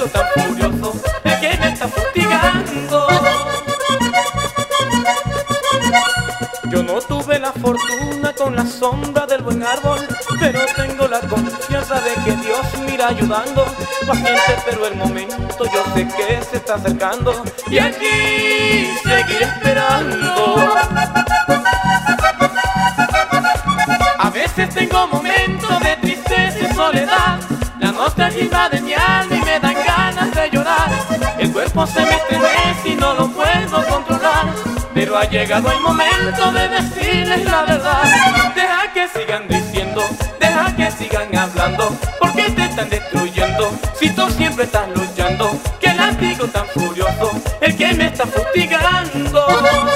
latido tan furioso, el que me está fustigando. Yo no tuve la fortuna con la sombra del buen árbol, pero tengo la confianza de que Dios me irá ayudando. Paciente, pero el momento yo sé que se está acercando, y aquí seguiré esperando. A veces tengo momentos de tristeza y soledad, la nostalgia invade mi alma y me dan ganas de llorar. El cuerpo se me estremece y no lo puedo controlar, pero ha llegado el momento de decirles la verdad. Deja que sigan diciendo, deja que sigan hablando, porque te están destruyendo si tú siempre estás luchando. Qué látigo tan furioso, el que me está fustigando.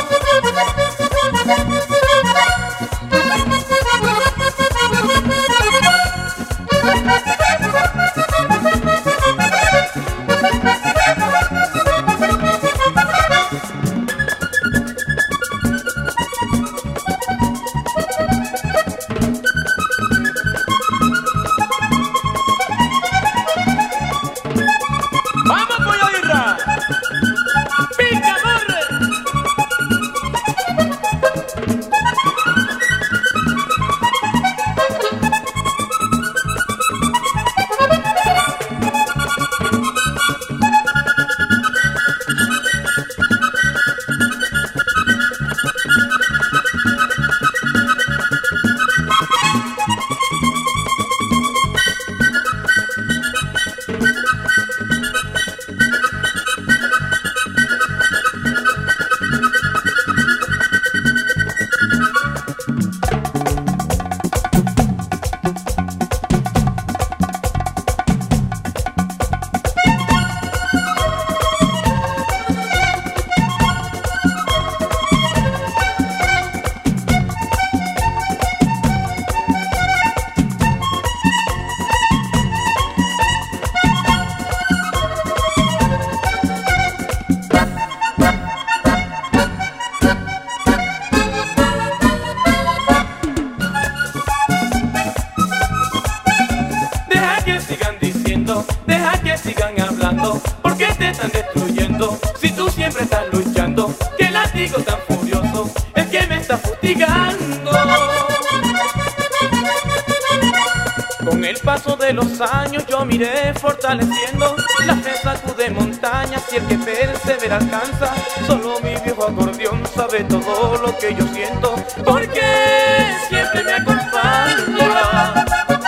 Deja que sigan hablando, porque te están destruyendo si tú siempre estás luchando. Qué látigo tan furioso, el que me está fustigando. Con el paso de los años yo miré fortaleciendo, la fe sacude montañas y el que persevera alcanza. Solo mi viejo acordeón sabe todo lo que yo siento, porque siempre me acompaña.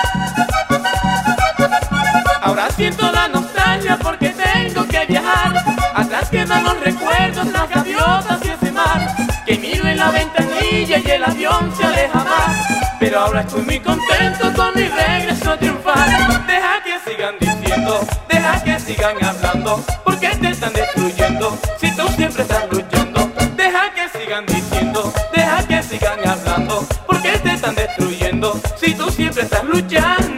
Ahora siento la nostalgia porque tengo que viajar. Atrás quedan los recuerdos, las gaviotas y ese mar, que miro en la ventanilla y el avión se aleja más. Pero ahora estoy muy contento con mi regreso a triunfar. Deja que sigan diciendo, deja que sigan hablando, porque te están destruyendo si tú siempre estás luchando. Deja que sigan diciendo, deja que sigan hablando, porque te están destruyendo si tú siempre estás luchando.